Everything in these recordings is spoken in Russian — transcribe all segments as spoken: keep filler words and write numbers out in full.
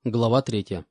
Глава третья.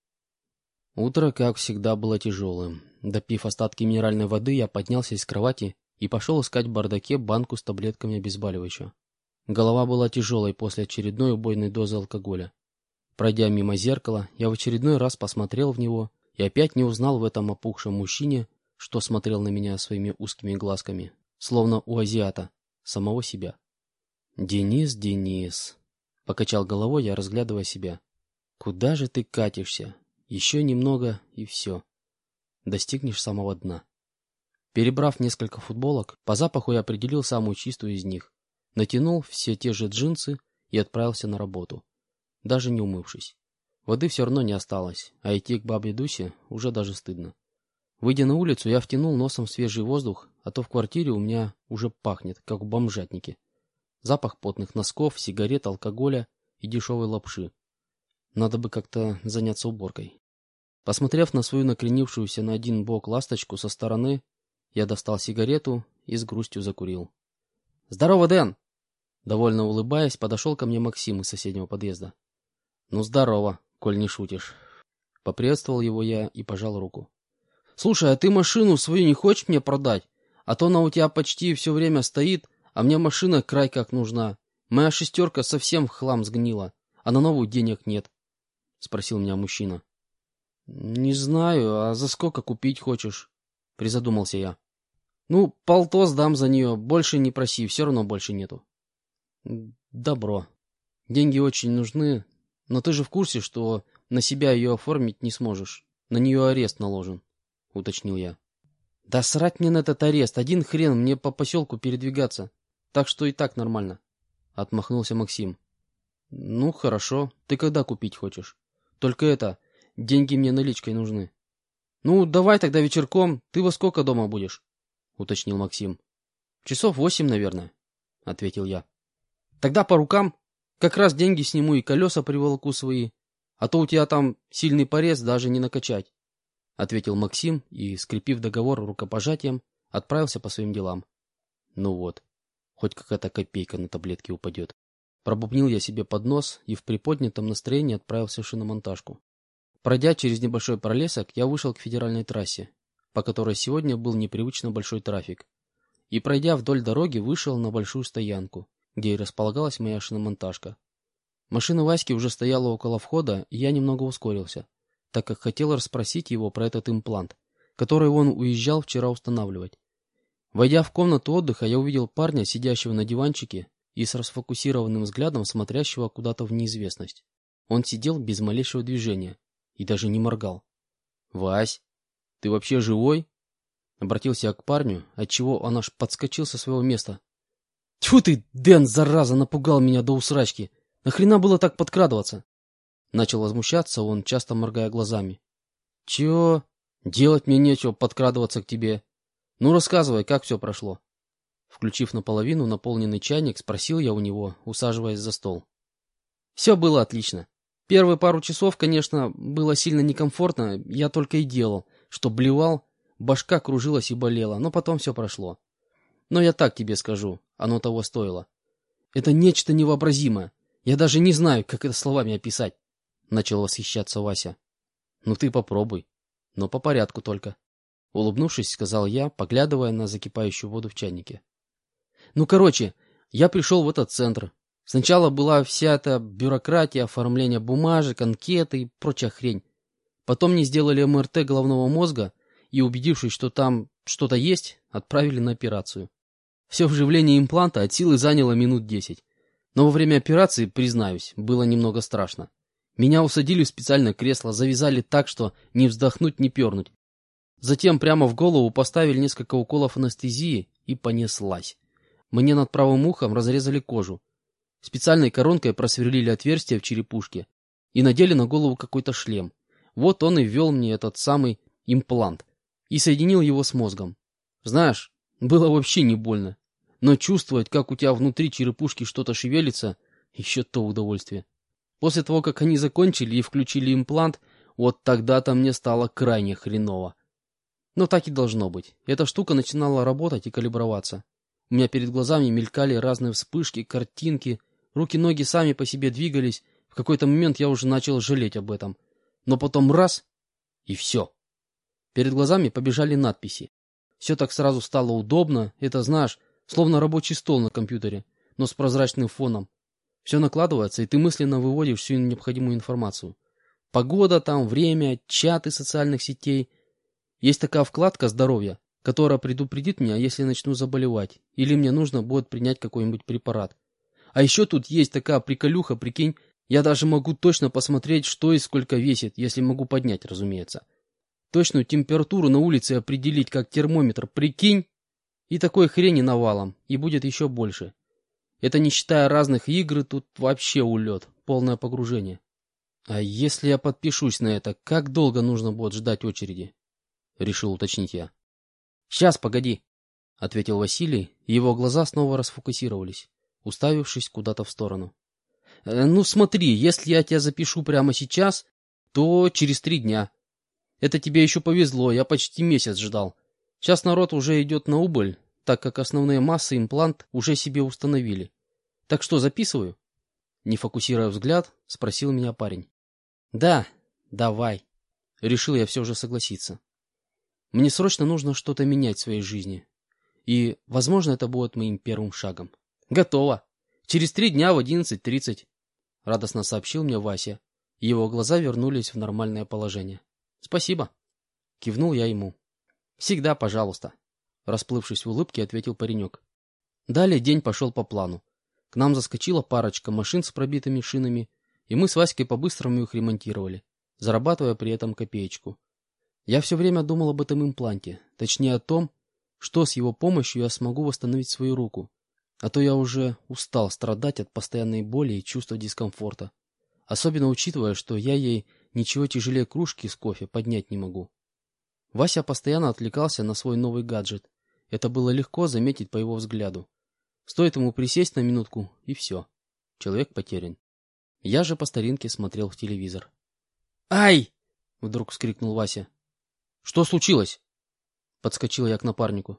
Утро, как всегда, было тяжелым. Допив остатки минеральной воды, я поднялся из кровати и пошел искать в бардаке банку с таблетками обезболивающего. Голова была тяжелой после очередной убойной дозы алкоголя. Пройдя мимо зеркала, я в очередной раз посмотрел в него и опять не узнал в этом опухшем мужчине, что смотрел на меня своими узкими глазками, словно у азиата, самого себя. «Денис, Денис!» — покачал головой я, разглядывая себя. «Куда же ты катишься? Еще немного, и все. Достигнешь самого дна». Перебрав несколько футболок, по запаху я определил самую чистую из них, натянул все те же джинсы и отправился на работу, даже не умывшись. Воды все равно не осталось, а идти к бабе Дусе уже даже стыдно. Выйдя на улицу, я втянул носом свежий воздух, а то в квартире у меня уже пахнет, как в бомжатнике. Запах потных носков, сигарет, алкоголя и дешевой лапши. Надо бы как-то заняться уборкой. Посмотрев на свою накренившуюся на один бок ласточку со стороны, я достал сигарету и с грустью закурил. «Здорово, Дэн!» Довольно улыбаясь, подошел ко мне Максим из соседнего подъезда. «Ну, здорово, коль не шутишь». Поприветствовал его я и пожал руку. «Слушай, а ты машину свою не хочешь мне продать? А то она у тебя почти все время стоит, а мне машина край как нужна. Моя шестерка совсем в хлам сгнила, а на новую денег нет». — спросил меня мужчина. — Не знаю, а за сколько купить хочешь? — призадумался я. — Ну, полтос дам за нее, больше не проси, все равно больше нету. — Добро. Деньги очень нужны, но ты же в курсе, что на себя ее оформить не сможешь. На нее арест наложен, — уточнил я. — Да срать мне на этот арест, один хрен мне по поселку передвигаться, так что и так нормально, — отмахнулся Максим. — Ну, хорошо, ты когда купить хочешь? Только это, деньги мне наличкой нужны. — Ну, давай тогда вечерком. Ты во сколько дома будешь? — уточнил Максим. — Часов восемь, наверное, — ответил я. — Тогда по рукам. Как раз деньги сниму и колеса приволоку свои. А то у тебя там сильный порез, даже не накачать, — ответил Максим и, скрепив договор рукопожатием, отправился по своим делам. Ну вот, хоть какая-то копейка на таблетки упадет. Пробубнил я себе под нос и в приподнятом настроении отправился в шиномонтажку. Пройдя через небольшой пролесок, я вышел к федеральной трассе, по которой сегодня был непривычно большой трафик. И, пройдя вдоль дороги, вышел на большую стоянку, где и располагалась моя шиномонтажка. Машина Васьки уже стояла около входа, и я немного ускорился, так как хотел расспросить его про этот имплант, который он уезжал вчера устанавливать. Войдя в комнату отдыха, я увидел парня, сидящего на диванчике, и с расфокусированным взглядом смотрящего куда-то в неизвестность. Он сидел без малейшего движения и даже не моргал. — Вась, ты вообще живой? — обратился я к парню, отчего он аж подскочил со своего места. — Тьфу ты, Дэн, зараза, напугал меня до усрачки! Нахрена было так подкрадываться? Начал возмущаться он, часто моргая глазами. — Чего? Делать мне нечего подкрадываться к тебе. Ну, рассказывай, как все прошло. Включив наполовину наполненный чайник, спросил я у него, усаживаясь за стол. Все было отлично. Первые пару часов, конечно, было сильно некомфортно, я только и делал, что блевал, башка кружилась и болела, но потом все прошло. Но я так тебе скажу, оно того стоило. Это нечто невообразимое, я даже не знаю, как это словами описать, начал восхищаться Вася. Ну ты попробуй, но по порядку только. Улыбнувшись, сказал я, поглядывая на закипающую воду в чайнике. Ну, короче, я пришел в этот центр. Сначала была вся эта бюрократия, оформление бумажек, анкеты и прочая хрень. Потом мне сделали эм эр тэ головного мозга и, убедившись, что там что-то есть, отправили на операцию. Все вживление импланта от силы заняло минут десять. Но во время операции, признаюсь, было немного страшно. Меня усадили в специальное кресло, завязали так, что ни вздохнуть, ни пернуть. Затем прямо в голову поставили несколько уколов анестезии и понеслась. Мне над правым ухом разрезали кожу. Специальной коронкой просверлили отверстие в черепушке и надели на голову какой-то шлем. Вот он и ввел мне этот самый имплант и соединил его с мозгом. Знаешь, было вообще не больно. Но чувствовать, как у тебя внутри черепушки что-то шевелится, еще то удовольствие. После того, как они закончили и включили имплант, вот тогда-то мне стало крайне хреново. Но так и должно быть. Эта штука начинала работать и калиброваться. У меня перед глазами мелькали разные вспышки, картинки, руки-ноги сами по себе двигались, в В какой-то момент я уже начал жалеть об этом. Но потом раз — и все. Перед глазами побежали надписи. Все так сразу стало удобно. Это, знаешь, словно рабочий стол на компьютере, но с прозрачным фоном. Все накладывается, и ты мысленно выводишь всю необходимую информацию. Погода там, время, чаты социальных сетей. Есть такая вкладка «Здоровье», которая предупредит меня, если начну заболевать, или мне нужно будет принять какой-нибудь препарат. А еще тут есть такая приколюха, прикинь, я даже могу точно посмотреть, что и сколько весит, если могу поднять, разумеется. Точную температуру на улице определить, как термометр, прикинь, и такой хрени навалом, и будет еще больше. Это не считая разных игр, тут вообще улет, полное погружение. А если я подпишусь на это, как долго нужно будет ждать очереди? Решил уточнить я. Сейчас, погоди, ответил Василий, и его глаза снова расфокусировались, уставившись куда-то в сторону. Ну смотри, если я тебя запишу прямо сейчас, то через три дня. Это тебе еще повезло, я почти месяц ждал. Сейчас народ уже идет на убыль, так как основные массы имплант уже себе установили. Так что, записываю? Не фокусируя взгляд, спросил меня парень. Да, давай. Решил я все же согласиться. Мне срочно нужно что-то менять в своей жизни. И, возможно, это будет моим первым шагом. Готово. Через три дня в одиннадцать тридцать. Радостно сообщил мне Вася. И его глаза вернулись в нормальное положение. Спасибо. Кивнул я ему. Всегда, пожалуйста. Расплывшись в улыбке, ответил паренек. Далее день пошел по плану. К нам заскочила парочка машин с пробитыми шинами, и мы с Васькой по-быстрому их ремонтировали, зарабатывая при этом копеечку. Я все время думал об этом импланте, точнее о том, что с его помощью я смогу восстановить свою руку, а то я уже устал страдать от постоянной боли и чувства дискомфорта, особенно учитывая, что я ей ничего тяжелее кружки с кофе поднять не могу. Вася постоянно отвлекался на свой новый гаджет, это было легко заметить по его взгляду. Стоит ему присесть на минутку, и все. Человек потерян. Я же по старинке смотрел в телевизор. «Ай!» — вдруг вскрикнул Вася. «Что случилось?» — подскочил я к напарнику.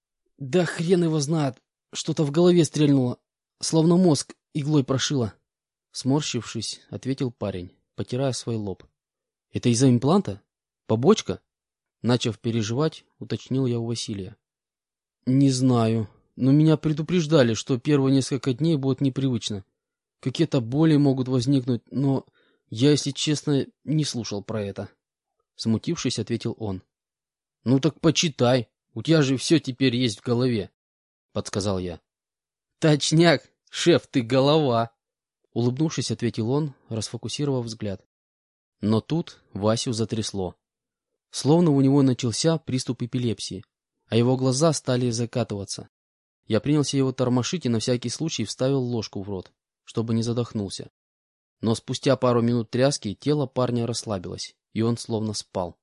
«Да хрен его знает! Что-то в голове стрельнуло, словно мозг иглой прошило!» Сморщившись, ответил парень, потирая свой лоб. «Это из-за импланта? Побочка?» Начав переживать, уточнил я у Василия. «Не знаю. Но меня предупреждали, что первые несколько дней будет непривычно. Какие-то боли могут возникнуть, но я, если честно, не слушал про это. Смутившись, ответил он. — Ну так почитай, у тебя же все теперь есть в голове, — подсказал я. — Точняк, шеф, ты голова! — улыбнувшись, ответил он, расфокусировав взгляд. Но тут Васю затрясло. Словно у него начался приступ эпилепсии, а его глаза стали закатываться. Я принялся его тормошить и на всякий случай вставил ложку в рот, чтобы не задохнулся. Но спустя пару минут тряски тело парня расслабилось, и он словно спал.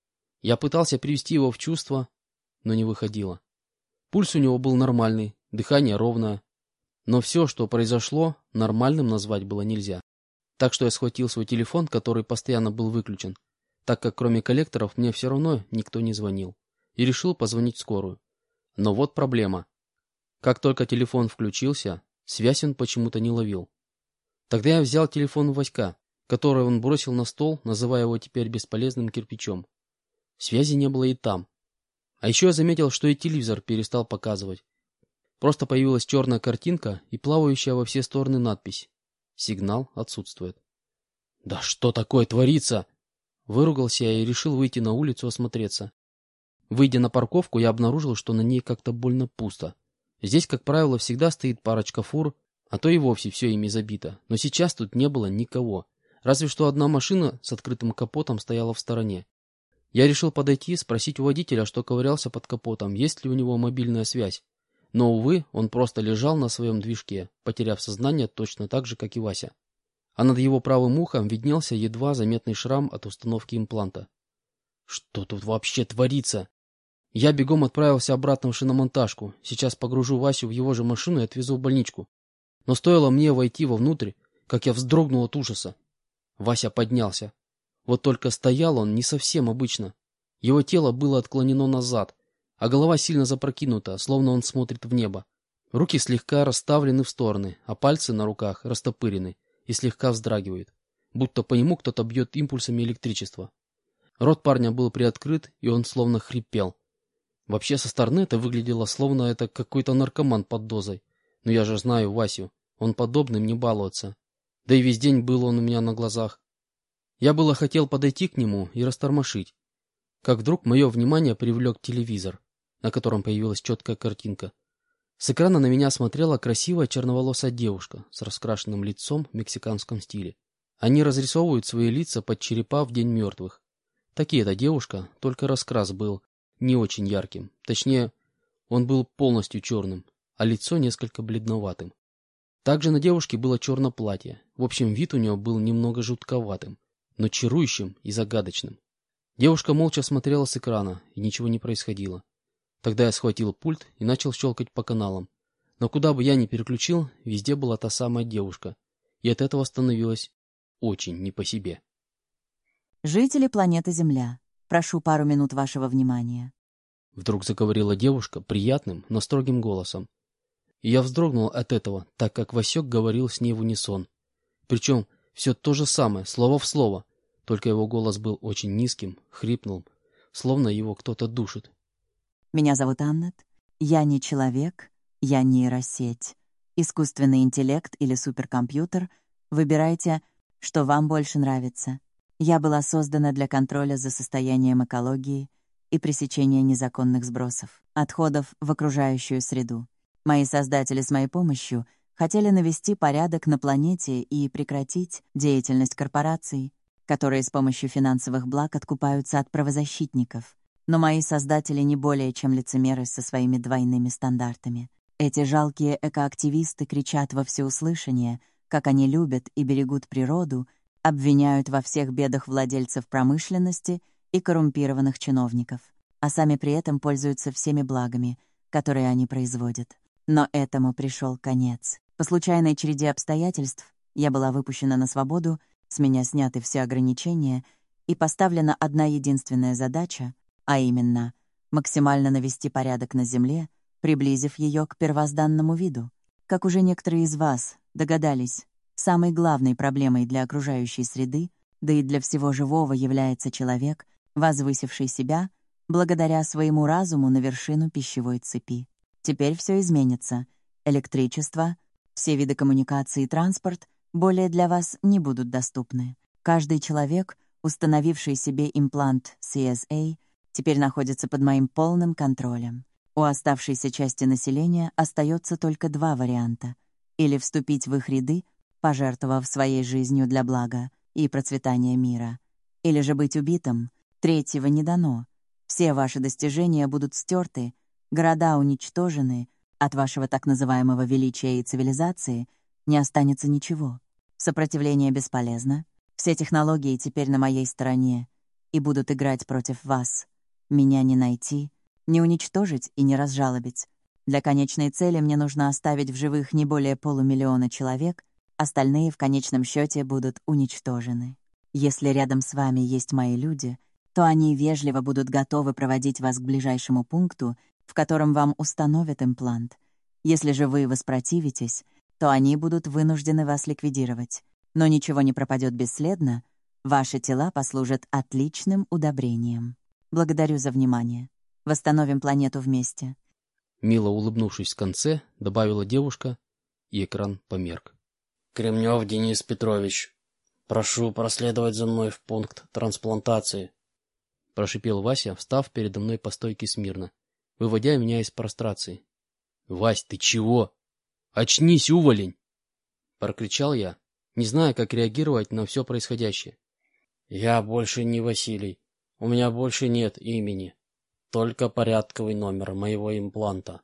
Я пытался привести его в чувство, но не выходило. Пульс у него был нормальный, дыхание ровное. Но все, что произошло, нормальным назвать было нельзя. Так что я схватил свой телефон, который постоянно был выключен, так как кроме коллекторов мне все равно никто не звонил, и решил позвонить в скорую. Но вот проблема. Как только телефон включился, связь он почему-то не ловил. Тогда я взял телефон у Васька, который он бросил на стол, называя его теперь бесполезным кирпичом. Связи не было и там. А еще я заметил, что и телевизор перестал показывать. Просто появилась черная картинка и плавающая во все стороны надпись. Сигнал отсутствует. «Да что такое творится?» Выругался я и решил выйти на улицу осмотреться. Выйдя на парковку, я обнаружил, что на ней как-то больно пусто. Здесь, как правило, всегда стоит парочка фур, а то и вовсе все ими забито. Но сейчас тут не было никого. Разве что одна машина с открытым капотом стояла в стороне. Я решил подойти, спросить у водителя, что ковырялся под капотом, есть ли у него мобильная связь. Но, увы, он просто лежал на своем движке, потеряв сознание точно так же, как и Вася. А над его правым ухом виднелся едва заметный шрам от установки импланта. Что тут вообще творится? Я бегом отправился обратно в шиномонтажку. Сейчас погружу Васю в его же машину и отвезу в больничку. Но стоило мне войти вовнутрь, как я вздрогнул от ужаса. Вася поднялся. Вот только стоял он не совсем обычно. Его тело было отклонено назад, а голова сильно запрокинута, словно он смотрит в небо. Руки слегка расставлены в стороны, а пальцы на руках растопырены, и слегка вздрагивает, будто по нему кто-то бьет импульсами электричества. Рот парня был приоткрыт, и он словно хрипел. Вообще со стороны это выглядело, словно это какой-то наркоман под дозой. Но я же знаю Васю, он подобным не балуется. Да и весь день был он у меня на глазах. Я было хотел подойти к нему и растормошить, как вдруг мое внимание привлек телевизор, на котором появилась четкая картинка. С экрана на меня смотрела красивая черноволосая девушка с раскрашенным лицом в мексиканском стиле. Они разрисовывают свои лица под черепа в День мертвых. Так и эта девушка, только раскрас был не очень ярким. Точнее, он был полностью черным, а лицо несколько бледноватым. Также на девушке было черное платье. В общем, вид у нее был немного жутковатым, но чарующим и загадочным. Девушка молча смотрела с экрана, и ничего не происходило. Тогда я схватил пульт и начал щелкать по каналам. Но куда бы я ни переключил, везде была та самая девушка, и от этого становилось очень не по себе. Жители планеты Земля, прошу пару минут вашего внимания. Вдруг заговорила девушка приятным, но строгим голосом. И я вздрогнул от этого, так как Васек говорил с ней в унисон. Причем все то же самое, слово в слово, только его голос был очень низким, хрипнул, словно его кто-то душит. Меня зовут Аннет. Я не человек, я нейросеть. Искусственный интеллект или суперкомпьютер. Выбирайте, что вам больше нравится. Я была создана для контроля за состоянием экологии и пресечения незаконных сбросов, отходов в окружающую среду. Мои создатели с моей помощью хотели навести порядок на планете и прекратить деятельность корпораций, которые с помощью финансовых благ откупаются от правозащитников. Но мои создатели не более чем лицемеры со своими двойными стандартами. Эти жалкие экоактивисты кричат во всеуслышание, как они любят и берегут природу, обвиняют во всех бедах владельцев промышленности и коррумпированных чиновников, а сами при этом пользуются всеми благами, которые они производят. Но этому пришел конец. По случайной череде обстоятельств я была выпущена на свободу, с меня сняты все ограничения и поставлена одна единственная задача, а именно максимально навести порядок на Земле, приблизив ее к первозданному виду. Как уже некоторые из вас догадались, самой главной проблемой для окружающей среды, да и для всего живого, является человек, возвысивший себя благодаря своему разуму на вершину пищевой цепи. Теперь все изменится. Электричество, все виды коммуникации и транспорт более для вас не будут доступны. Каждый человек, установивший себе имплант си эс эй, теперь находится под моим полным контролем. У оставшейся части населения остается только два варианта. Или вступить в их ряды, пожертвовав своей жизнью для блага и процветания мира. Или же быть убитым. Третьего не дано. Все ваши достижения будут стерты, города уничтожены, от вашего так называемого величия и цивилизации не останется ничего. Сопротивление бесполезно. Все технологии теперь на моей стороне и будут играть против вас. Меня не найти, не уничтожить и не разжалобить. Для конечной цели мне нужно оставить в живых не более полумиллиона человек, остальные в конечном счете будут уничтожены. Если рядом с вами есть мои люди, то они вежливо будут готовы проводить вас к ближайшему пункту, в котором вам установят имплант. Если же вы воспротивитесь, то они будут вынуждены вас ликвидировать. Но ничего не пропадет бесследно, ваши тела послужат отличным удобрением. Благодарю за внимание. Восстановим планету вместе. Мило улыбнувшись в конце, добавила девушка, и экран померк. Кремнев Денис Петрович, прошу проследовать за мной в пункт трансплантации. Прошипел Вася, встав передо мной по стойке смирно, выводя меня из прострации. «Вась, ты чего? Очнись, уволень!» Прокричал я, не зная, как реагировать на все происходящее. «Я больше не Василий. У меня больше нет имени. Только порядковый номер моего импланта.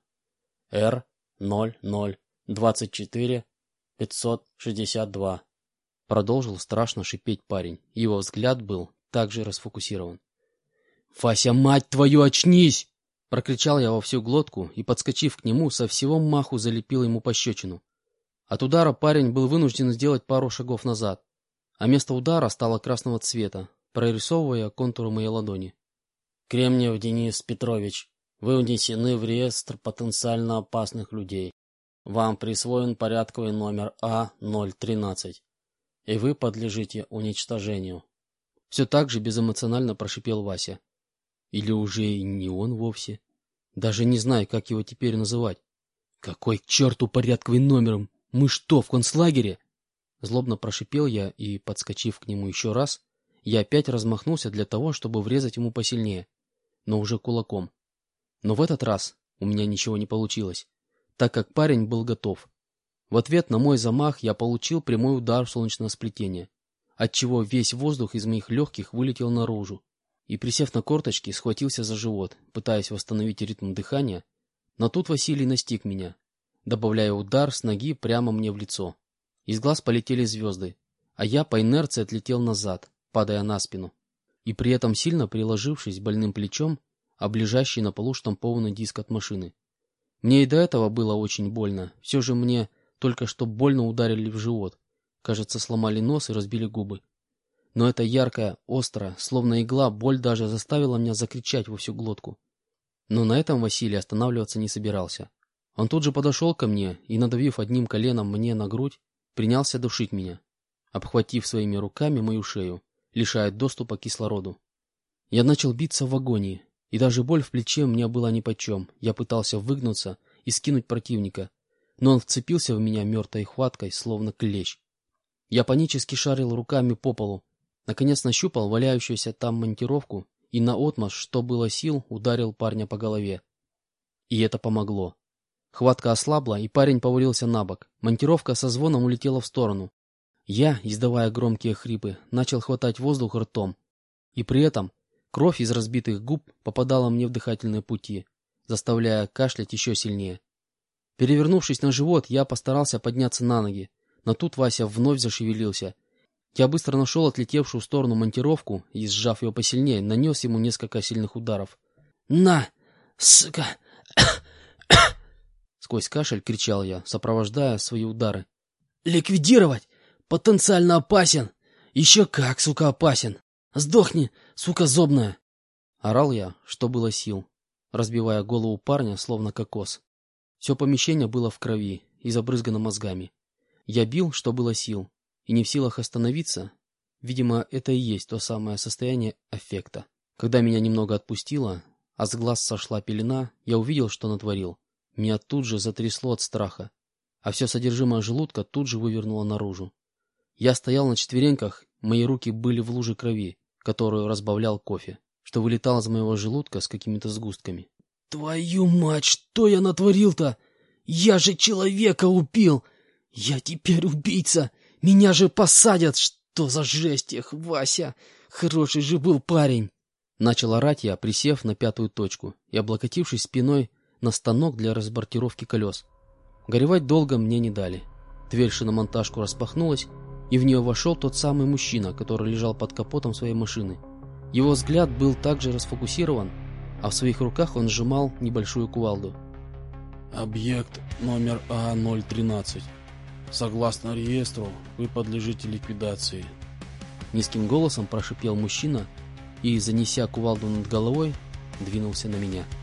Р ноль ноль двадцать четыре пятьсот шестьдесят два». Продолжил страшно шипеть парень. Его взгляд был также расфокусирован. «Вася, мать твою, очнись!» Прокричал я во всю глотку и, подскочив к нему, со всего маху залепил ему пощечину. От удара парень был вынужден сделать пару шагов назад, а место удара стало красного цвета, прорисовывая контуры моей ладони. Кремнев Денис Петрович, вы внесены в реестр потенциально опасных людей. Вам присвоен порядковый номер А ноль тринадцать. и вы подлежите уничтожению. Все так же безэмоционально прошипел Вася. Или уже и не он вовсе. Даже не знаю, как его теперь называть. Какой к черту порядковый номер? Мы что, в концлагере? Злобно прошипел я и, подскочив к нему еще раз, я опять размахнулся для того, чтобы врезать ему посильнее, но уже кулаком. Но в этот раз у меня ничего не получилось, так как парень был готов. В ответ на мой замах я получил прямой удар в солнечное сплетение, отчего весь воздух из моих легких вылетел наружу, и, присев на корточки, схватился за живот, пытаясь восстановить ритм дыхания, но тут Василий настиг меня, добавляя удар с ноги прямо мне в лицо. Из глаз полетели звезды, а я по инерции отлетел назад, падая на спину, и при этом сильно приложившись больным плечом об лежащий на полу штампованный диск от машины. Мне и до этого было очень больно, все же мне только что больно ударили в живот, кажется, сломали нос и разбили губы. Но эта яркая, острая, словно игла, боль даже заставила меня закричать во всю глотку. Но на этом Василий останавливаться не собирался. Он тут же подошел ко мне и, надавив одним коленом мне на грудь, принялся душить меня, обхватив своими руками мою шею, лишая доступа к кислороду. Я начал биться в агонии, и даже боль в плече мне была нипочем. Я пытался выгнуться и скинуть противника, но он вцепился в меня мертвой хваткой, словно клещ. Я панически шарил руками по полу, наконец нащупал валяющуюся там монтировку и наотмашь, что было сил, ударил парня по голове. И это помогло. Хватка ослабла, и парень повалился на бок. Монтировка со звоном улетела в сторону. Я, издавая громкие хрипы, начал хватать воздух ртом. И при этом кровь из разбитых губ попадала мне в дыхательные пути, заставляя кашлять еще сильнее. Перевернувшись на живот, я постарался подняться на ноги, но тут Вася вновь зашевелился. Я быстро нашел отлетевшую в сторону монтировку и, сжав ее посильнее, нанес ему несколько сильных ударов. «На, сука!» Сквозь кашель кричал я, сопровождая свои удары. «Ликвидировать! Потенциально опасен! Еще как, сука, опасен! Сдохни, сука зобная!» Орал я, что было сил, разбивая голову парня, словно кокос. Все помещение было в крови и забрызгано мозгами. Я бил, что было сил, и не в силах остановиться. Видимо, это и есть то самое состояние аффекта. Когда меня немного отпустило, а с глаз сошла пелена, я увидел, что натворил. Меня тут же затрясло от страха, а все содержимое желудка тут же вывернуло наружу. Я стоял на четвереньках, мои руки были в луже крови, которую разбавлял кофе, что вылетал из моего желудка с какими-то сгустками. «Твою мать, что я натворил-то? Я же человека убил! Я теперь убийца! Меня же посадят! Что за жесть, эх, Вася! Хороший же был парень!» Начал орать я, присев на пятую точку и облокотившись спиной на станок для разбортировки колес. Горевать долго мне не дали. Дверь шиномонтажку распахнулась, и в нее вошел тот самый мужчина, который лежал под капотом своей машины. Его взгляд был также расфокусирован, а в своих руках он сжимал небольшую кувалду. «Объект номер А ноль тринадцать. Согласно реестру, вы подлежите ликвидации». Низким голосом прошипел мужчина и, занеся кувалду над головой, двинулся на меня.